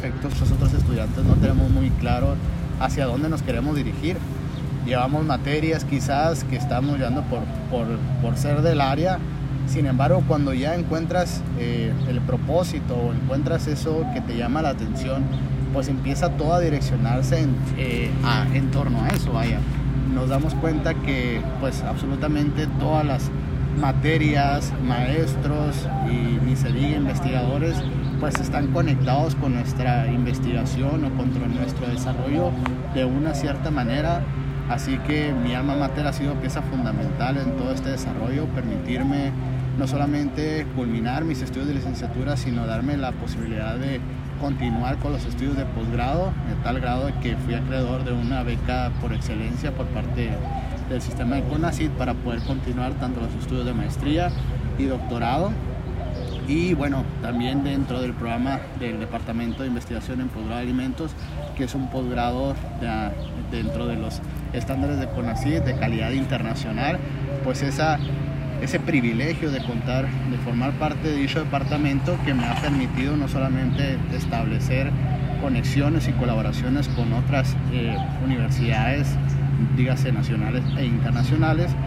Nosotros estudiantes no tenemos muy claro hacia dónde nos queremos dirigir. Llevamos materias quizás que estamos llevando por ser del área. Sin embargo, cuando ya encuentras el propósito o encuentras eso que te llama la atención, pues empieza todo a direccionarse en torno a eso. Vaya, nos damos cuenta que pues absolutamente todas las materias, maestros y ni se diga investigadores, pues están conectados con nuestra investigación o con nuestro desarrollo de una cierta manera. Así que mi alma mater ha sido pieza fundamental en todo este desarrollo, permitirme no solamente culminar mis estudios de licenciatura, sino darme la posibilidad de continuar con los estudios de posgrado, de tal grado de que fui acreedor de una beca por excelencia por parte del sistema de CONACYT para poder continuar tanto los estudios de maestría y doctorado. Y bueno, también dentro del programa del Departamento de Investigación en Posgrado de Alimentos, que es un posgrado dentro de los estándares de CONACYT de calidad internacional, pues ese privilegio de formar parte de dicho departamento que me ha permitido no solamente establecer conexiones y colaboraciones con otras universidades, dígase nacionales e internacionales,